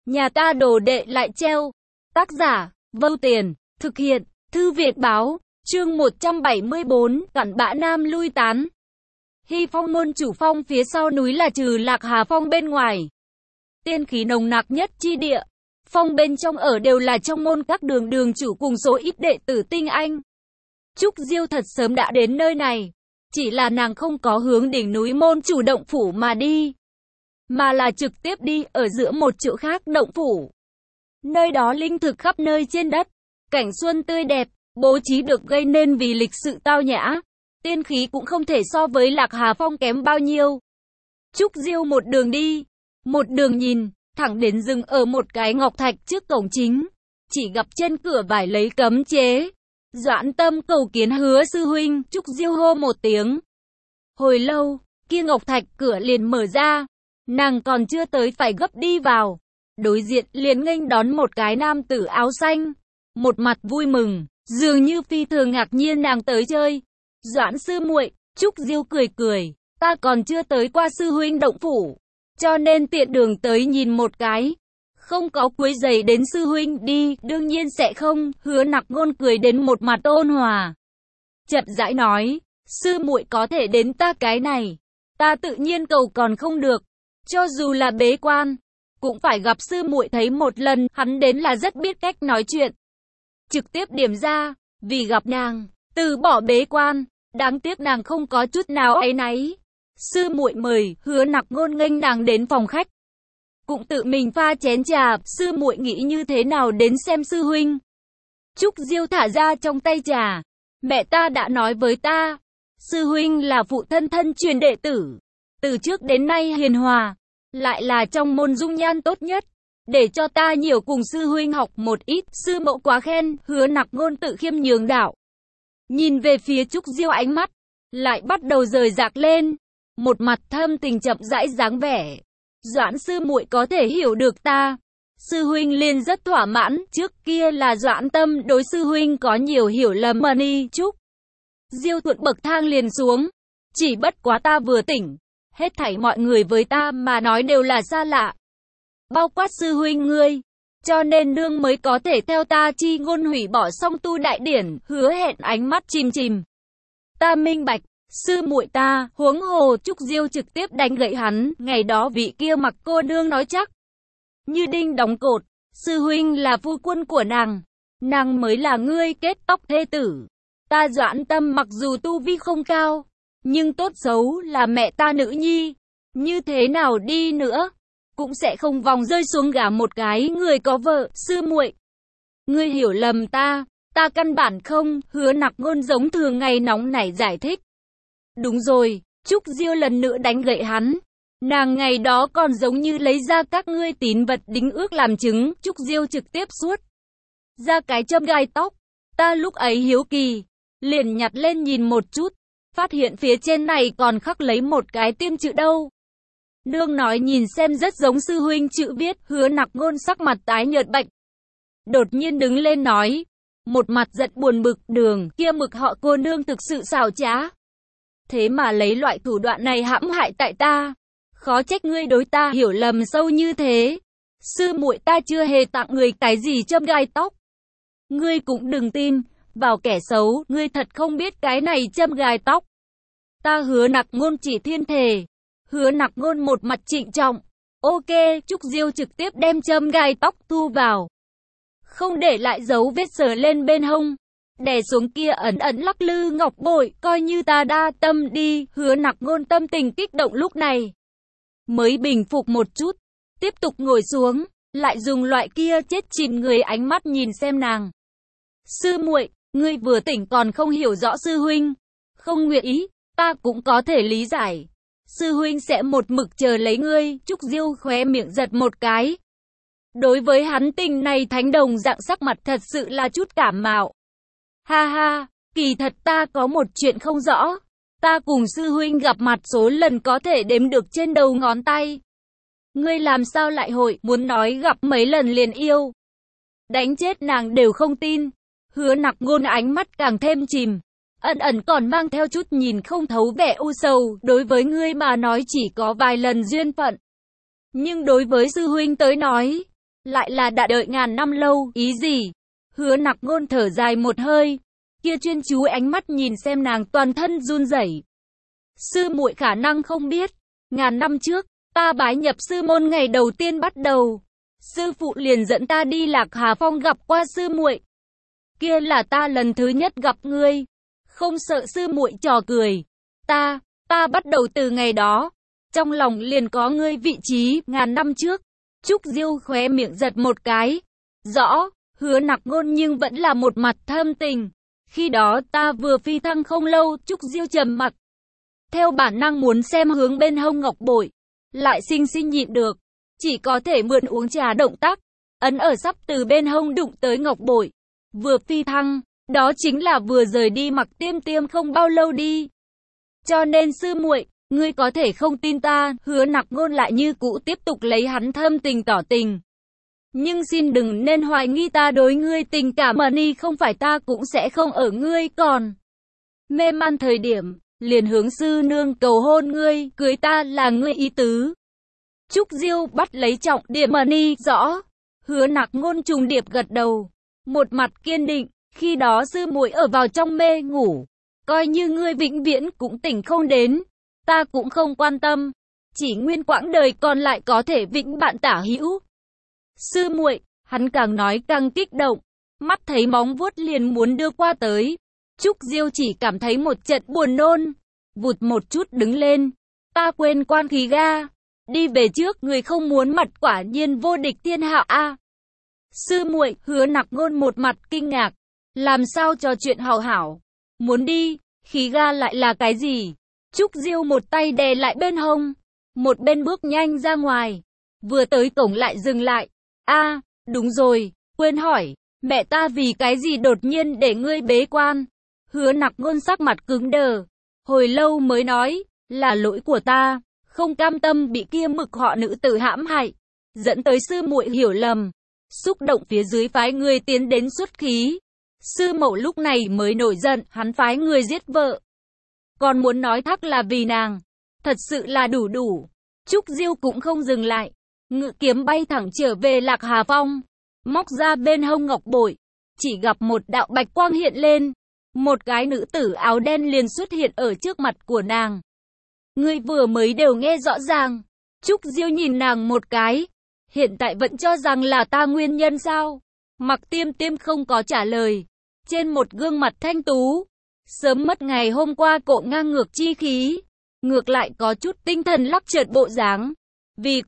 Nhà ta đồ đệ lại treo. Tác giả, Vâu Tiền, thực hiện, Thư Việt Báo, chương 174, cặn bã nam lui tán. Hy Phong môn chủ phong phía sau núi là trừ Lạc Hà Phong bên ngoài. Tiên khí nồng nặc nhất chi địa. Phong bên trong ở đều là trong môn các đường chủ cùng số ít đệ tử tinh anh. Trúc Diêu thật sớm đã đến nơi này. Chỉ là nàng không có hướng đỉnh núi môn chủ động phủ mà đi, mà là trực tiếp đi ở giữa một chỗ khác động phủ. Nơi đó linh thực khắp nơi trên đất, cảnh xuân tươi đẹp, bố trí được gây nên vì lịch sự tao nhã. Tiên khí cũng không thể so với Lạc Hà Phong kém bao nhiêu. Trúc Diêu một đường đi, một đường nhìn, thẳng đến dừng ở một cái ngọc thạch trước cổng chính. Chỉ gặp trên cửa vải lấy cấm chế. Doãn Tâm cầu kiến Hứa sư huynh. Trúc Diêu hô một tiếng. Hồi lâu, kia ngọc thạch cửa liền mở ra. Nàng còn chưa tới phải gấp đi vào. Đối diện liền nghênh đón một cái nam tử áo xanh. Một mặt vui mừng, dường như phi thường ngạc nhiên nàng tới chơi. Doãn sư muội. Trúc Diêu cười cười. Ta còn chưa tới qua sư huynh động phủ, cho nên tiện đường tới nhìn một cái. Không có quấy rầy đến sư huynh đi, đương nhiên sẽ không. Hứa Nặc Ngôn cười đến một mặt ôn hòa, chậm rãi nói, sư muội có thể đến ta cái này, ta tự nhiên cầu còn không được. Cho dù là bế quan, cũng phải gặp sư muội thấy một lần. Hắn đến là rất biết cách nói chuyện, trực tiếp điểm ra, vì gặp nàng, từ bỏ bế quan. Đáng tiếc nàng không có chút nào áy náy. Sư muội mời. Hứa Nặc Ngôn nghênh nàng đến phòng khách, cũng tự mình pha chén trà. Sư muội nghĩ như thế nào đến xem sư huynh? Trúc Diêu thả ra trong tay trà. Mẹ ta đã nói với ta, sư huynh là phụ thân thân truyền đệ tử, từ trước đến nay hiền hòa, lại là trong môn dung nhan tốt nhất, để cho ta nhiều cùng sư huynh học một ít. Sư mẫu quá khen. Hứa Nặc Ngôn tự khiêm nhường đạo, nhìn về phía Trúc Diêu, ánh mắt lại bắt đầu rời rạc lên, một mặt thâm tình chậm rãi dáng vẻ. Doãn sư muội có thể hiểu được ta, sư huynh liền rất thỏa mãn. Trước kia là Doãn Tâm đối sư huynh có nhiều hiểu lầm mà ni. Trúc Diêu thuận bậc thang liền xuống. Chỉ bất quá ta vừa tỉnh, hết thảy mọi người với ta mà nói đều là xa lạ, bao quát sư huynh ngươi, cho nên nương mới có thể theo ta chi ngôn hủy bỏ song tu đại điển. Hứa Hẹn ánh mắt chìm chìm. Ta minh bạch, sư muội ta, huống hồ. Trúc Diêu trực tiếp đánh gậy hắn. Ngày đó vị kia mặc cô nương nói chắc như đinh đóng cột, sư huynh là phu quân của nàng mới là ngươi kết tóc thê tử. Ta Doãn Tâm mặc dù tu vi không cao, nhưng tốt xấu là mẹ ta nữ nhi, như thế nào đi nữa cũng sẽ không vòng rơi xuống gả một cái người có vợ. Sư muội, ngươi hiểu lầm ta căn bản không. Hứa Nặc Ngôn giống thường ngày nóng nảy giải thích. Đúng rồi. Trúc Diêu lần nữa đánh gậy hắn. Nàng ngày đó còn giống như lấy ra các ngươi tín vật đính ước làm chứng. Trúc Diêu trực tiếp suốt ra cái châm gai tóc. Ta lúc ấy hiếu kỳ, liền nhặt lên nhìn một chút, phát hiện phía trên này còn khắc lấy một cái tiên chữ đâu. Nương nói nhìn xem rất giống sư huynh chữ viết. Hứa Nặc Ngôn sắc mặt tái nhợt bệnh, đột nhiên đứng lên nói, một mặt giận buồn bực, đường kia mực họ cô nương thực sự xảo trá, thế mà lấy loại thủ đoạn này hãm hại tại ta, khó trách ngươi đối ta hiểu lầm sâu như thế. Sư muội ta chưa hề tặng người cái gì châm gai tóc. Ngươi cũng đừng tin vào kẻ xấu, ngươi thật không biết cái này châm gai tóc. Ta Hứa Nặc Ngôn chỉ thiên thề. Hứa Nặc Ngôn một mặt trịnh trọng. Ok. Trúc Diêu trực tiếp đem châm gai tóc thu vào, không để lại dấu vết, sờ lên bên hông, đè xuống kia ẩn ẩn lắc lư ngọc bội. Coi như ta đa tâm đi. Hứa Nặc Ngôn tâm tình kích động lúc này mới bình phục một chút, tiếp tục ngồi xuống, lại dùng loại kia chết chìm người ánh mắt nhìn xem nàng. Sư muội, ngươi vừa tỉnh còn không hiểu rõ sư huynh không nguyện ý, ta cũng có thể lý giải. Sư huynh sẽ một mực chờ lấy ngươi. Trúc Diêu khóe miệng giật một cái. Đối với hắn tình này thánh đồng dạng sắc mặt thật sự là chút cảm mạo. Ha ha, kỳ thật ta có một chuyện không rõ. Ta cùng sư huynh gặp mặt số lần có thể đếm được trên đầu ngón tay. Ngươi làm sao lại hội muốn nói gặp mấy lần liền yêu? Đánh chết nàng đều không tin. Hứa Nặc Ngôn ánh mắt càng thêm chìm, ẩn ẩn còn mang theo chút nhìn không thấu vẻ u sầu. Đối với ngươi mà nói chỉ có vài lần duyên phận, nhưng đối với sư huynh tới nói, Lại là đã đợi ngàn năm lâu, ý gì? Hứa Nặc Ngôn thở dài một hơi, kia chuyên chú ánh mắt nhìn xem nàng toàn thân run rẩy. Sư muội khả năng không biết, ngàn năm trước, ta bái nhập sư môn ngày đầu tiên bắt đầu, sư phụ liền dẫn ta đi Lạc Hà Phong gặp qua sư muội. Kia là ta lần thứ nhất gặp ngươi, không sợ sư muội trò cười. Ta bắt đầu từ ngày đó, trong lòng liền có ngươi vị trí. Ngàn năm trước, Trúc Diêu khóe miệng giật một cái. Rõ, Hứa Nặc Ngôn nhưng vẫn là một mặt thâm tình. Khi đó ta vừa phi thăng không lâu. Trúc Diêu trầm mặc, theo bản năng muốn xem hướng bên hông ngọc bội, lại sinh sinh nhịn được, chỉ có thể mượn uống trà động tác, ấn ở sắp từ bên hông đụng tới ngọc bội. Vừa phi thăng, đó chính là vừa rời đi Mặc Tiêm Tiêm không bao lâu đi. Cho nên sư muội, ngươi có thể không tin ta. Hứa Nặc Ngôn lại như cũ tiếp tục lấy hắn thâm tình tỏ tình. Nhưng xin đừng nên hoài nghi ta đối ngươi tình cảm, ni không phải ta cũng sẽ không ở ngươi còn mê man thời điểm, liền hướng sư nương cầu hôn ngươi, cưới ta là ngươi ý tứ. Trúc Diêu bắt lấy trọng điểm, ni rõ. Hứa Nặc Ngôn trùng điệp gật đầu, một mặt kiên định. Khi đó sư muội ở vào trong mê ngủ, coi như ngươi vĩnh viễn cũng tỉnh không đến, ta cũng không quan tâm, chỉ nguyên quãng đời còn lại có thể vĩnh bạn tả hữu. Sư muội, hắn càng nói càng kích động, mắt thấy móng vuốt liền muốn đưa qua tới. Trúc Diêu chỉ cảm thấy một trận buồn nôn, vụt một chút đứng lên. Ta quên quan khí ga, đi về trước, người không muốn mặt quả nhiên vô địch thiên hạ a. Sư muội, Hứa Nặc Ngôn một mặt kinh ngạc, làm sao trò chuyện hảo hảo, muốn đi, khí ga lại là cái gì? Trúc Diêu một tay đè lại bên hông, một bên bước nhanh ra ngoài, vừa tới cổng lại dừng lại. A, đúng rồi, quên hỏi, mẹ ta vì cái gì đột nhiên để ngươi bế quan? Hứa Nặc Ngôn sắc mặt cứng đờ, hồi lâu mới nói, là lỗi của ta, không cam tâm bị kia mực họ nữ tử hãm hại, dẫn tới sư muội hiểu lầm, xúc động phía dưới phái người tiến đến xuất khí. Sư mẫu lúc này mới nổi giận, hắn phái người giết vợ, còn muốn nói thắc là vì nàng, thật sự là đủ. Trúc Diêu cũng không dừng lại, ngự kiếm bay thẳng trở về Lạc Hà Phong, móc ra bên hông ngọc bội, chỉ gặp một đạo bạch quang hiện lên, một cái nữ tử áo đen liền xuất hiện ở trước mặt của nàng. Ngươi vừa mới đều nghe rõ ràng. Trúc Diêu nhìn nàng một cái, hiện tại vẫn cho rằng là ta nguyên nhân sao? Mặc Tiêm Tiêm không có trả lời, trên một gương mặt thanh tú, sớm mất ngày hôm qua cộ ngang ngược chi khí, ngược lại có chút tinh thần lắc chợt bộ dáng. Vì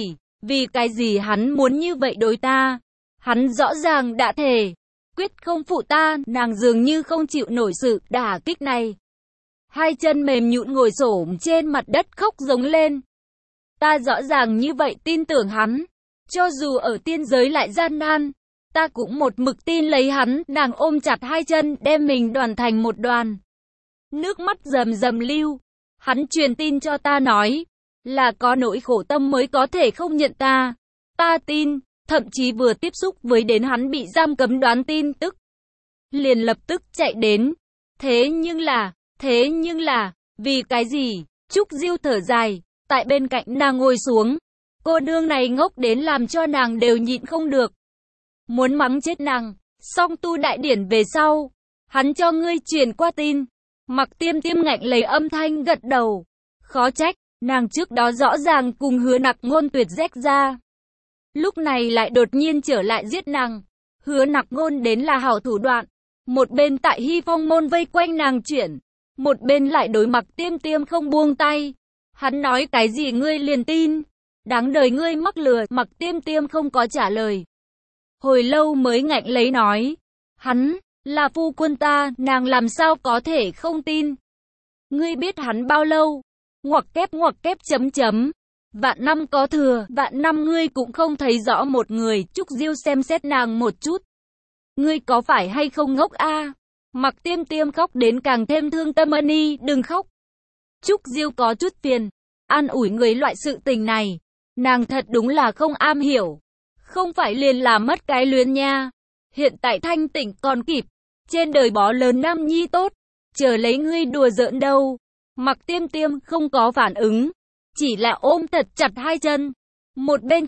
cái gì hắn muốn như vậy đối ta? Hắn rõ ràng đã thề quyết không phụ ta. Nàng dường như không chịu nổi sự đả kích này, hai chân mềm nhũn ngồi xổm trên mặt đất khóc giống lên. Ta rõ ràng như vậy tin tưởng hắn, cho dù ở tiên giới lại gian nan, ta cũng một mực tin lấy hắn. Nàng ôm chặt hai chân, đem mình đoàn thành một đoàn, nước mắt rầm rầm lưu. Hắn truyền tin cho ta nói, là có nỗi khổ tâm mới có thể không nhận ta. Ta tin, thậm chí vừa tiếp xúc với đến hắn bị giam cấm đoán tin tức, liền lập tức chạy đến. Thế nhưng là, vì cái gì? Trúc Diêu thở dài, tại bên cạnh nàng ngồi xuống. Cô nương này ngốc đến làm cho nàng đều nhịn không được, muốn mắng chết nàng. Song tu đại điển về sau, hắn cho ngươi truyền qua tin. Mặc Tiêm Tiêm ngạnh lấy âm thanh gật đầu. Khó trách, nàng trước đó rõ ràng cùng Hứa Nặc Ngôn tuyệt rách ra, lúc này lại đột nhiên trở lại giết nàng. Hứa Nặc Ngôn đến là hảo thủ đoạn, một bên tại Hy Phong môn vây quanh nàng chuyển, một bên lại đối Mặc Tiêm Tiêm không buông tay. Hắn nói cái gì ngươi liền tin, đáng đời ngươi mắc lừa. Mặc Tiêm Tiêm không có trả lời, hồi lâu mới ngạnh lấy nói, hắn là phu quân ta. Nàng làm sao có thể không tin? Ngươi biết hắn bao lâu? Ngoặc kép chấm. Vạn năm có thừa, vạn năm ngươi cũng không thấy rõ một người. Trúc Diêu xem xét nàng một chút, ngươi có phải hay không ngốc a? Mặc Tiêm Tiêm khóc đến càng thêm thương tâm. Ni, đừng khóc. Trúc Diêu có chút phiền, an ủi người loại sự tình này, nàng thật đúng là không am hiểu. Không phải liền là mất cái luyến nha. Hiện tại thanh tỉnh còn kịp, trên đời bó lớn nam nhi tốt, chờ lấy ngươi đùa giỡn đâu. Mặc Tiêm Tiêm không có phản ứng, chỉ là ôm thật chặt hai chân, một bên khóc,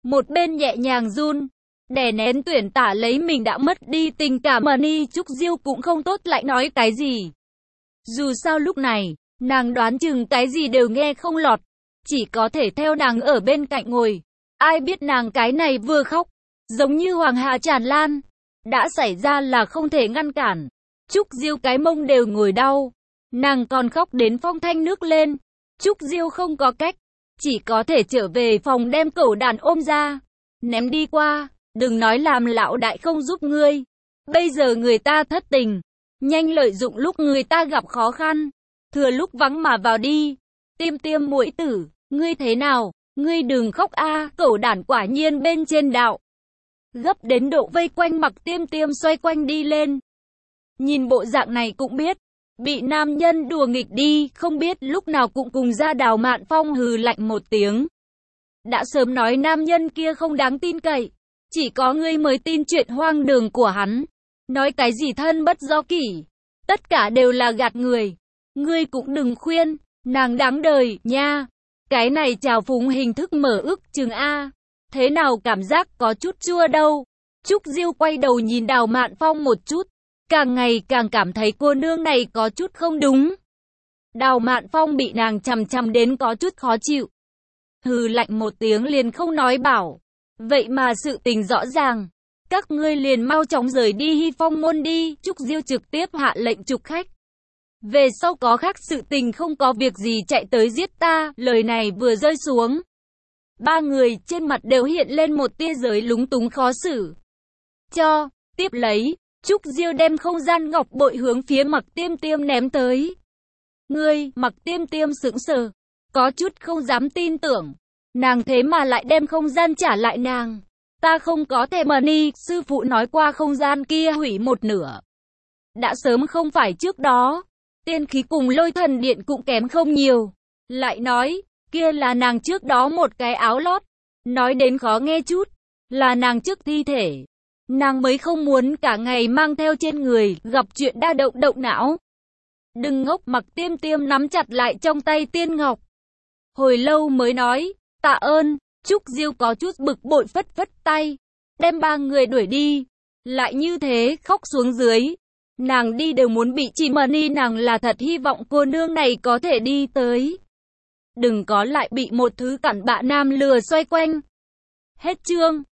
một bên nhẹ nhàng run, đè nén tuyển tả lấy mình đã mất đi tình cảm. Ni Trúc Diêu cũng không tốt lại nói cái gì. Dù sao lúc này, nàng đoán chừng cái gì đều nghe không lọt, chỉ có thể theo nàng ở bên cạnh ngồi. Ai biết nàng cái này vừa khóc, giống như hoàng hà tràn lan, đã xảy ra là không thể ngăn cản. Trúc Diêu cái mông đều ngồi đau, nàng còn khóc đến phong thanh nước lên. Trúc Diêu không có cách, chỉ có thể trở về phòng đem cẩu đàn ôm ra, ném đi qua. Đừng nói làm lão đại không giúp ngươi, bây giờ người ta thất tình, nhanh lợi dụng lúc người ta gặp khó khăn, thừa lúc vắng mà vào đi. Tiêm Tiêm muội tử, ngươi thế nào? Ngươi đừng khóc a. Cẩu đản quả nhiên bên trên đạo, gấp đến độ vây quanh Mặc Tiêm Tiêm xoay quanh đi lên. Nhìn bộ dạng này cũng biết, bị nam nhân đùa nghịch đi, không biết lúc nào cũng cùng ra. Đào Mạn Phong hừ lạnh một tiếng. Đã sớm nói nam nhân kia không đáng tin cậy, chỉ có ngươi mới tin chuyện hoang đường của hắn. Nói cái gì thân bất do kỷ, tất cả đều là gạt người. Ngươi cũng đừng khuyên, nàng đáng đời nha. Cái này trào phúng hình thức mở ước chừng a. Thế nào cảm giác có chút chua đâu. Trúc Diêu quay đầu nhìn Đào Mạn Phong một chút, càng ngày càng cảm thấy cô nương này có chút không đúng. Đào Mạn Phong bị nàng chằm chằm đến có chút khó chịu, hừ lạnh một tiếng liền không nói bảo. Vậy mà sự tình rõ ràng, các ngươi liền mau chóng rời đi Hy Phong môn đi. Trúc Diêu trực tiếp hạ lệnh trục khách. Về sau có khác sự tình không có việc gì chạy tới giết ta. Lời này vừa rơi xuống, ba người trên mặt đều hiện lên một tia giới lúng túng khó xử. Tiếp lấy, Trúc Diêu đem không gian ngọc bội hướng phía Mặc Tiêm Tiêm ném tới. Ngươi, Mặc Tiêm Tiêm sững sờ, có chút không dám tin tưởng. Nàng thế mà lại đem không gian trả lại nàng. Ta không có thể mà ni, sư phụ nói qua không gian kia hủy một nửa. Đã sớm không phải trước đó, tiên khí cùng Lôi Thần Điện cũng kém không nhiều. Lại nói, kia là nàng trước đó một cái áo lót. Nói đến khó nghe chút, là nàng trước thi thể. Nàng mới không muốn cả ngày mang theo trên người, gặp chuyện đa động não. Đừng ngốc. Mặc Tiêm Tiêm nắm chặt lại trong tay tiên ngọc, hồi lâu mới nói, tạ ơn. Trúc Diêu có chút bực bội phất phất tay, đem ba người đuổi đi. Lại như thế khóc xuống dưới, nàng đi đều muốn bị chìm. Ni nàng là thật hy vọng cô nương này có thể đi tới, đừng có lại bị một thứ cặn bã nam lừa xoay quanh. Hết chương.